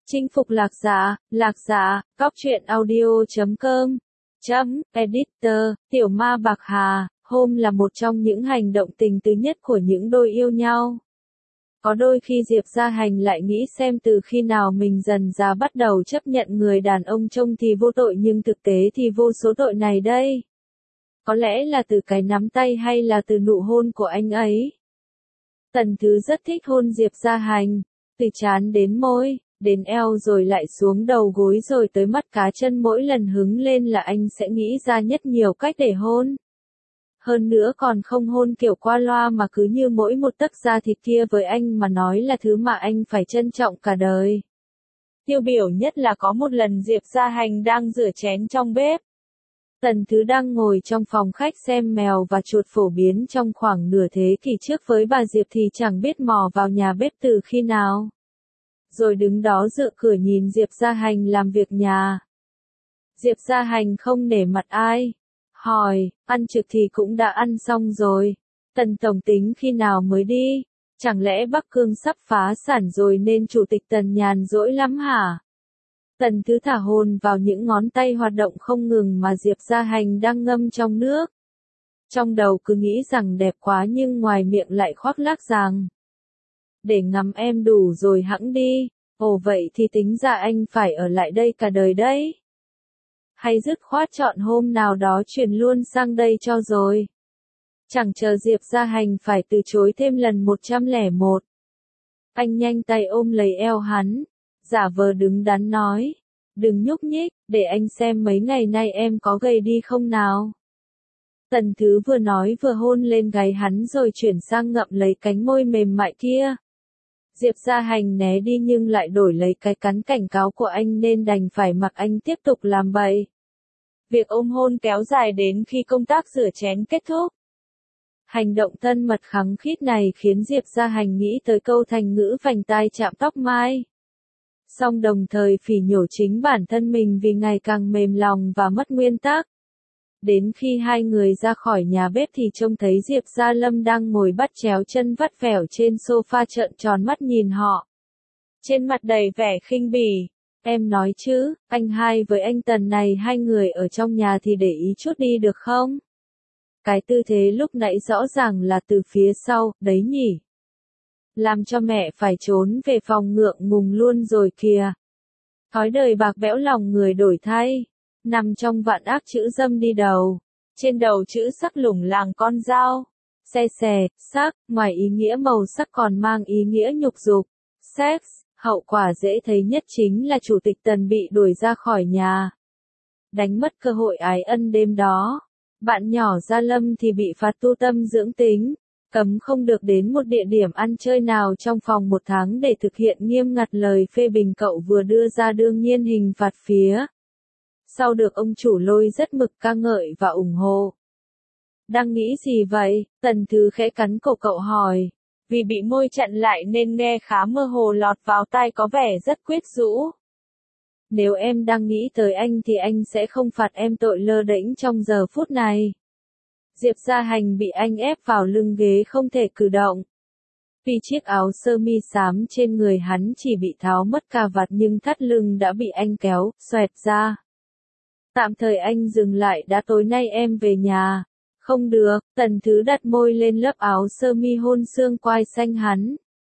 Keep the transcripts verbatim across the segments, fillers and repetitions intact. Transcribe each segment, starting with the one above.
Chinh phục lạc giả, lạc giả, cóc truyện audio chấm com, chấm, editor, tiểu ma bạc hà, home là một trong những hành động tình tứ nhất của những đôi yêu nhau. Có đôi khi Diệp Gia Hành lại nghĩ xem từ khi nào mình dần già bắt đầu chấp nhận người đàn ông trông thì vô tội nhưng thực tế thì vô số tội này đây. Có lẽ là từ cái nắm tay hay là từ nụ hôn của anh ấy. Tần Thứ rất thích hôn Diệp Gia Hành, từ trán đến môi, đến eo rồi lại xuống đầu gối rồi tới mắt cá chân, mỗi lần hứng lên là anh sẽ nghĩ ra nhất nhiều cách để hôn. Hơn nữa còn không hôn kiểu qua loa mà cứ như mỗi một tấc da thịt kia với anh mà nói là thứ mà anh phải trân trọng cả đời. Tiêu biểu nhất là có một lần Diệp Gia Hành đang rửa chén trong bếp. Tần Thứ đang ngồi trong phòng khách xem mèo và chuột phổ biến trong khoảng nửa thế kỷ trước với bà Diệp thì chẳng biết mò vào nhà bếp từ khi nào. Rồi đứng đó dựa cửa nhìn Diệp Gia Hành làm việc nhà. Diệp Gia Hành không nể mặt ai. Hỏi, ăn trực thì cũng đã ăn xong rồi. Tần tổng tính khi nào mới đi? Chẳng lẽ Bắc Cương sắp phá sản rồi nên chủ tịch Tần nhàn rỗi lắm hả? Tần Thứ thả hồn vào những ngón tay hoạt động không ngừng mà Diệp Gia Hành đang ngâm trong nước. Trong đầu cứ nghĩ rằng đẹp quá nhưng ngoài miệng lại khoác lác rằng để ngắm em đủ rồi hẵng đi. Ồ vậy thì tính ra anh phải ở lại đây cả đời đấy. Hay dứt khoát chọn hôm nào đó chuyển luôn sang đây cho rồi. Chẳng chờ Diệp Gia Hành phải từ chối thêm lần một trăm lẻ một. Anh nhanh tay ôm lấy eo hắn, giả vờ đứng đắn nói, đừng nhúc nhích, để anh xem mấy ngày nay em có gầy đi không nào. Tần Thứ vừa nói vừa hôn lên gáy hắn rồi chuyển sang ngậm lấy cánh môi mềm mại kia. Diệp Gia Hành né đi nhưng lại đổi lấy cái cắn cảnh cáo của anh nên đành phải mặc anh tiếp tục làm bậy. Việc ôm hôn kéo dài đến khi công tác rửa chén kết thúc. Hành động thân mật khăng khít này khiến Diệp Gia Hành nghĩ tới câu thành ngữ vành tai chạm tóc mai. Song đồng thời phỉ nhổ chính bản thân mình vì ngày càng mềm lòng và mất nguyên tắc. Đến khi hai người ra khỏi nhà bếp thì trông thấy Diệp Gia Lâm đang ngồi bắt chéo chân vắt vẻo trên sofa trợn tròn mắt nhìn họ. Trên mặt đầy vẻ khinh bỉ, em nói chứ, anh hai với anh Tần này hai người ở trong nhà thì để ý chút đi được không? Cái tư thế lúc nãy rõ ràng là từ phía sau, đấy nhỉ? Làm cho mẹ phải trốn về phòng ngượng ngùng luôn rồi kìa. Thói đời bạc bẽo lòng người đổi thay. Nằm trong vạn ác chữ dâm đi đầu. Trên đầu chữ sắc lủng làng con dao. Xe xè, sắc, ngoài ý nghĩa màu sắc còn mang ý nghĩa nhục dục. Sex, hậu quả dễ thấy nhất chính là chủ tịch Tần bị đuổi ra khỏi nhà. Đánh mất cơ hội ái ân đêm đó. Bạn nhỏ Gia Lâm thì bị phạt tu tâm dưỡng tính. Cấm không được đến một địa điểm ăn chơi nào trong vòng một tháng để thực hiện nghiêm ngặt lời phê bình cậu vừa đưa ra, đương nhiên hình phạt phía sau được ông chủ Lôi rất mực ca ngợi và ủng hộ. Đang nghĩ gì vậy? Tần Thứ khẽ cắn cổ cậu hỏi. Vì bị môi chặn lại nên nghe khá mơ hồ, lọt vào tai có vẻ rất quyến rũ. Nếu em đang nghĩ tới anh thì anh sẽ không phạt em tội lơ đễnh trong giờ phút này. Diệp Gia Hành bị anh ép vào lưng ghế không thể cử động. Vì chiếc áo sơ mi xám trên người hắn chỉ bị tháo mất cà vạt nhưng thắt lưng đã bị anh kéo, xoẹt ra. Tạm thời anh dừng lại đã, tối nay em về nhà. Không được, Tần Thứ đặt môi lên lớp áo sơ mi hôn xương quai xanh hắn.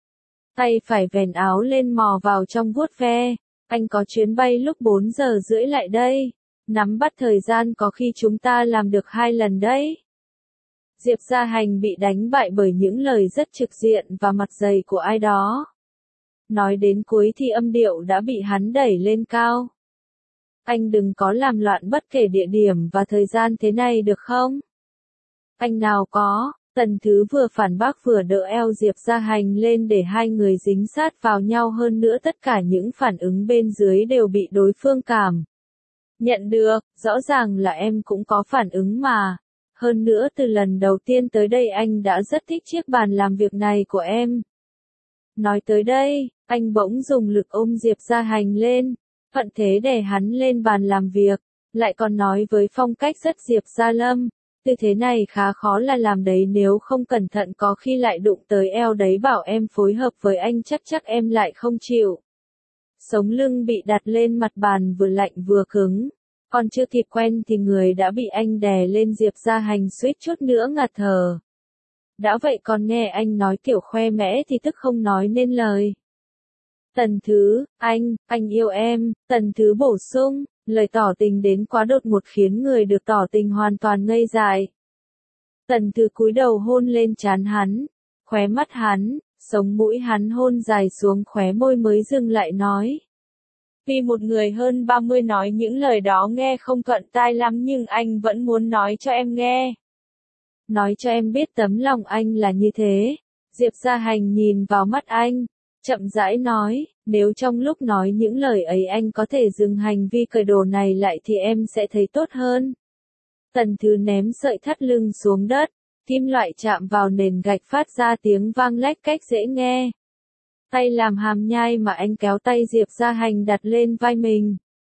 Tay phải vén áo lên mò vào trong vuốt ve. Anh có chuyến bay lúc bốn giờ rưỡi lại đây. Nắm bắt thời gian có khi chúng ta làm được hai lần đấy. Diệp Gia Hành bị đánh bại bởi những lời rất trực diện và mặt dày của ai đó. Nói đến cuối thì âm điệu đã bị hắn đẩy lên cao. Anh đừng có làm loạn bất kể địa điểm và thời gian thế này được không? Anh nào có. Tần Thứ vừa phản bác vừa đỡ eo Diệp Gia Hành lên để hai người dính sát vào nhau, hơn nữa tất cả những phản ứng bên dưới đều bị đối phương cảm nhận được. Rõ ràng là em cũng có phản ứng mà. Hơn nữa từ lần đầu tiên tới đây anh đã rất thích chiếc bàn làm việc này của em. Nói tới đây, anh bỗng dùng lực ôm Diệp Gia Hành lên, thuận thế đè hắn lên bàn làm việc, lại còn nói với phong cách rất Diệp Gia Lâm. Tư thế này khá khó là làm đấy, nếu không cẩn thận có khi lại đụng tới eo đấy, bảo em phối hợp với anh chắc chắc em lại không chịu. sống lưng bị đặt lên mặt bàn vừa lạnh vừa cứng. Còn chưa kịp quen thì người đã bị anh đè lên. Diệp Gia Hành suýt chút nữa ngạt thở. Đã vậy còn nghe anh nói kiểu khoe mẽ thì tức không nói nên lời. Tần Thứ, anh, anh yêu em, Tần Thứ bổ sung, lời tỏ tình đến quá đột ngột khiến người được tỏ tình hoàn toàn ngây dại. Tần Thứ cúi đầu hôn lên trán hắn, khóe mắt hắn, sống mũi hắn hôn dài xuống khóe môi mới dừng lại nói. Vì một người hơn ba mươi nói những lời đó nghe không thuận tai lắm nhưng anh vẫn muốn nói cho em nghe. Nói cho em biết tấm lòng anh là như thế. Diệp Gia Hành nhìn vào mắt anh, chậm rãi nói, nếu trong lúc nói những lời ấy anh có thể dừng hành vi cởi đồ này lại thì em sẽ thấy tốt hơn. Tần Thứ ném sợi thắt lưng xuống đất, kim loại chạm vào nền gạch phát ra tiếng vang lách cách dễ nghe. Tay làm hàm nhai mà anh kéo tay Diệp Gia Hành đặt lên vai mình.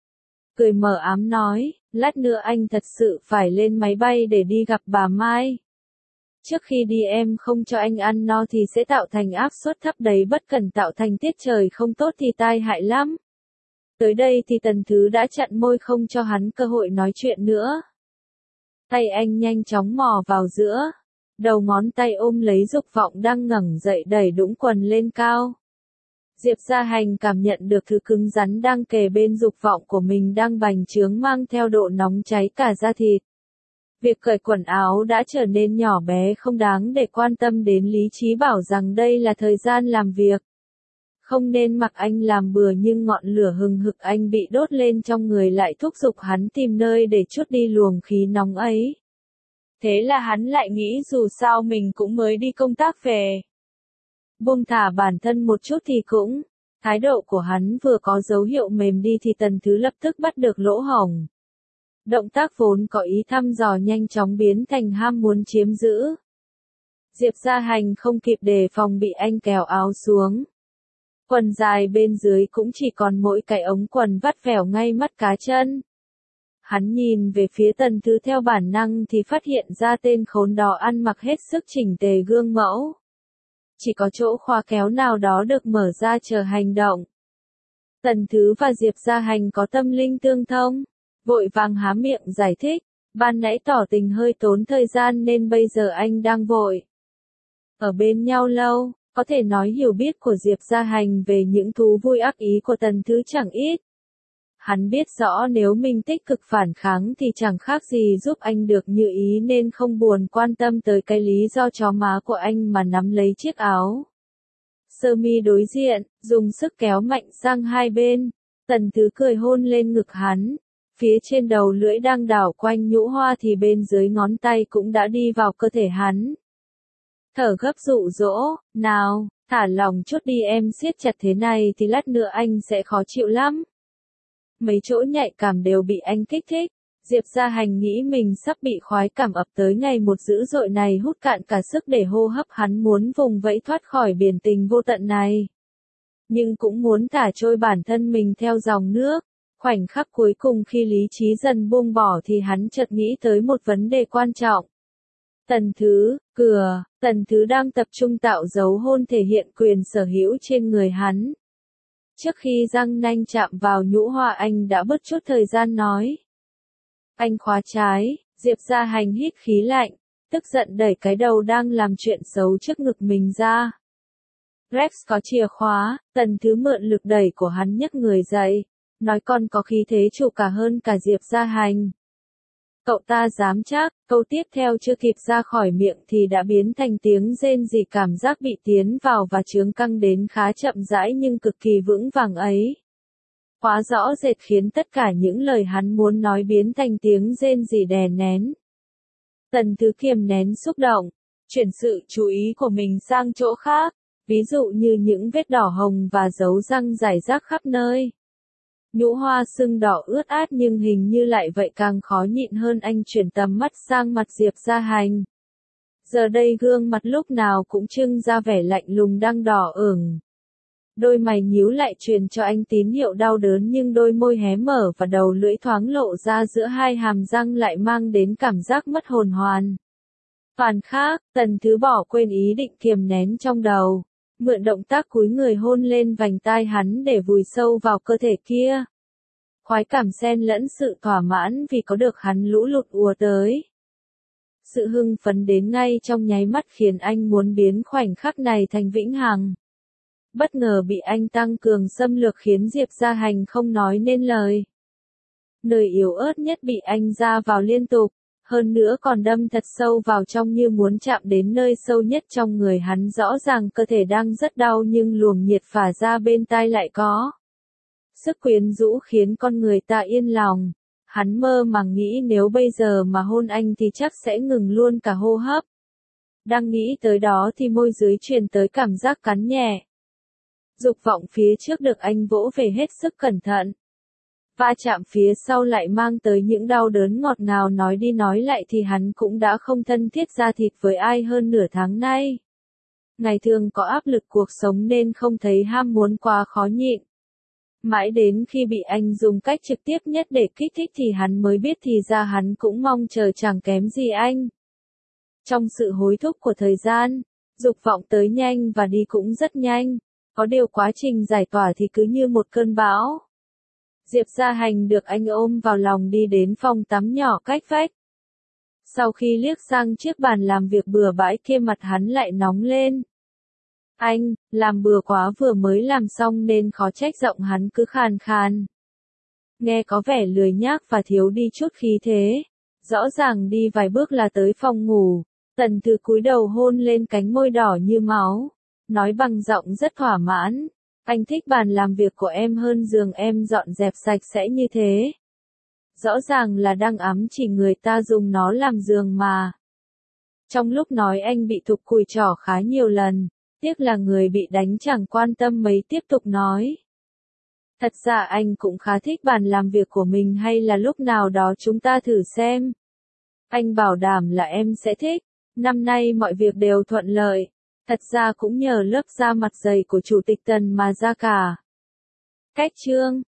Cười mờ ám nói, lát nữa anh thật sự phải lên máy bay để đi gặp bà Mai. Trước khi đi em không cho anh ăn no thì sẽ tạo thành áp suất thấp đấy, bất cẩn tạo thành tiết trời không tốt thì tai hại lắm. Tới đây thì Tần Thứ đã chặn môi không cho hắn cơ hội nói chuyện nữa. Tay anh nhanh chóng mò vào giữa. Đầu ngón tay ôm lấy Dục Vọng đang ngẩng dậy đẩy đũng quần lên cao. Diệp Gia Hành cảm nhận được thứ cứng rắn đang kề bên Dục Vọng của mình đang bành trướng mang theo độ nóng cháy cả da thịt. Việc cởi quần áo đã trở nên nhỏ bé không đáng để quan tâm đến, lý trí bảo rằng đây là thời gian làm việc. Không nên mặc anh làm bừa nhưng ngọn lửa hừng hực anh bị đốt lên trong người lại thúc giục hắn tìm nơi để trút đi luồng khí nóng ấy. Thế là hắn lại nghĩ dù sao mình cũng mới đi công tác về. Buông thả bản thân một chút thì cũng. Thái độ của hắn vừa có dấu hiệu mềm đi thì Tần Thứ lập tức bắt được lỗ hổng. Động tác vốn có ý thăm dò nhanh chóng biến thành ham muốn chiếm giữ. Diệp Gia Hành không kịp đề phòng bị anh kéo áo xuống. Quần dài bên dưới cũng chỉ còn mỗi cái ống quần vắt vẻo ngay mắt cá chân. Hắn nhìn về phía Tần Thứ theo bản năng thì phát hiện ra tên khốn đó ăn mặc hết sức chỉnh tề gương mẫu. Chỉ có chỗ khóa kéo nào đó được mở ra chờ hành động. Tần Thứ và Diệp Gia Hành có tâm linh tương thông, vội vàng há miệng giải thích, ban nãy tỏ tình hơi tốn thời gian nên bây giờ anh đang vội. Ở bên nhau lâu, có thể nói hiểu biết của Diệp Gia Hành về những thú vui ác ý của Tần Thứ chẳng ít. Hắn biết rõ nếu mình tích cực phản kháng thì chẳng khác gì giúp anh được như ý nên không buồn quan tâm tới cái lý do chó má của anh mà nắm lấy chiếc áo sơ mi đối diện, dùng sức kéo mạnh sang hai bên. Tần Thứ cười hôn lên ngực hắn. Phía trên đầu lưỡi đang đảo quanh nhũ hoa thì bên dưới ngón tay cũng đã đi vào cơ thể hắn. Thở gấp dụ dỗ, nào, thả lòng chút đi em, siết chặt thế này thì lát nữa anh sẽ khó chịu lắm. Mấy chỗ nhạy cảm đều bị anh kích thích. Diệp Gia Hành nghĩ mình sắp bị khoái cảm ập tới ngày một dữ dội này hút cạn cả sức để hô hấp, hắn muốn vùng vẫy thoát khỏi biển tình vô tận này. Nhưng cũng muốn thả trôi bản thân mình theo dòng nước. Khoảnh khắc cuối cùng khi lý trí dần buông bỏ thì hắn chợt nghĩ tới một vấn đề quan trọng. Tần Thứ, cửa, Tần Thứ đang tập trung tạo dấu hôn thể hiện quyền sở hữu trên người hắn. Trước khi răng nanh chạm vào nhũ hoa anh đã bớt chút thời gian nói. Anh khóa trái, Diệp Gia Hành hít khí lạnh, tức giận đẩy cái đầu đang làm chuyện xấu trước ngực mình ra. Rex có chìa khóa, Tần Thứ mượn lực đẩy của hắn nhấc người dậy, nói con có khí thế chủ cả hơn cả Diệp Gia Hành. Cậu ta dám chắc, câu tiếp theo chưa kịp ra khỏi miệng thì đã biến thành tiếng rên rỉ, cảm giác bị tiến vào và chướng căng đến khá chậm rãi nhưng cực kỳ vững vàng ấy. Quá rõ rệt khiến tất cả những lời hắn muốn nói biến thành tiếng rên rỉ đè nén. Tần Thứ kiềm nén xúc động, chuyển sự chú ý của mình sang chỗ khác, ví dụ như những vết đỏ hồng và dấu răng rải rác khắp nơi. Nhũ hoa sưng đỏ ướt át nhưng hình như lại vậy càng khó nhịn hơn. Anh chuyển tầm mắt sang mặt Diệp Gia Hành. Giờ đây gương mặt lúc nào cũng trưng ra vẻ lạnh lùng đang đỏ ửng. Đôi mày nhíu lại truyền cho anh tín hiệu đau đớn nhưng đôi môi hé mở và đầu lưỡi thoáng lộ ra giữa hai hàm răng lại mang đến cảm giác mất hồn hoàn. Phản khác, Tần Thứ bỏ quên ý định kiềm nén trong đầu. mượn động tác cúi người hôn lên vành tai hắn để vùi sâu vào cơ thể kia. Khoái cảm xen lẫn sự thỏa mãn vì có được hắn lũ lụt ùa tới. Sự hưng phấn đến ngay trong nháy mắt khiến anh muốn biến khoảnh khắc này thành vĩnh hằng. Bất ngờ bị anh tăng cường xâm lược khiến Diệp Gia Hành không nói nên lời. Nơi yếu ớt nhất bị anh ra vào liên tục, hơn nữa còn đâm thật sâu vào trong như muốn chạm đến nơi sâu nhất trong người hắn. Rõ ràng cơ thể đang rất đau nhưng luồng nhiệt phả ra bên tai lại có sức quyến rũ khiến con người ta yên lòng. Hắn mơ màng nghĩ nếu bây giờ mà hôn anh thì chắc sẽ ngừng luôn cả hô hấp. Đang nghĩ tới đó thì môi dưới truyền tới cảm giác cắn nhẹ. Dục vọng phía trước được anh vỗ về hết sức cẩn thận. Va chạm phía sau lại mang tới những đau đớn ngọt ngào, nói đi nói lại thì hắn cũng đã không thân thiết da thịt với ai hơn nửa tháng nay. Ngày thường có áp lực cuộc sống nên không thấy ham muốn quá khó nhịn. Mãi đến khi bị anh dùng cách trực tiếp nhất để kích thích thì hắn mới biết thì ra hắn cũng mong chờ chẳng kém gì anh. Trong sự hối thúc của thời gian, dục vọng tới nhanh và đi cũng rất nhanh. Có điều quá trình giải tỏa thì cứ như một cơn bão. Diệp Gia Hành được anh ôm vào lòng đi đến phòng tắm nhỏ cách vách. Sau khi liếc sang chiếc bàn làm việc bừa bãi kia mặt hắn lại nóng lên. Anh, làm bừa quá, vừa mới làm xong nên khó trách giọng hắn cứ khàn khàn. Nghe có vẻ lười nhác và thiếu đi chút khí thế. Rõ ràng đi vài bước là tới phòng ngủ. Tần Thư cúi đầu hôn lên cánh môi đỏ như máu. Nói bằng giọng rất thỏa mãn. Anh thích bàn làm việc của em hơn giường em dọn dẹp sạch sẽ như thế. Rõ ràng là đang ám chỉ người ta dùng nó làm giường mà. Trong lúc nói anh bị Thục cùi trỏ khá nhiều lần. Tiếc là người bị đánh chẳng quan tâm mấy, tiếp tục nói. Thật ra anh cũng khá thích bàn làm việc của mình, hay là lúc nào đó chúng ta thử xem. Anh bảo đảm là em sẽ thích. Năm nay mọi việc đều thuận lợi. Thật ra cũng nhờ lớp da mặt dày của Chủ tịch Tần mà ra cả. Cách chương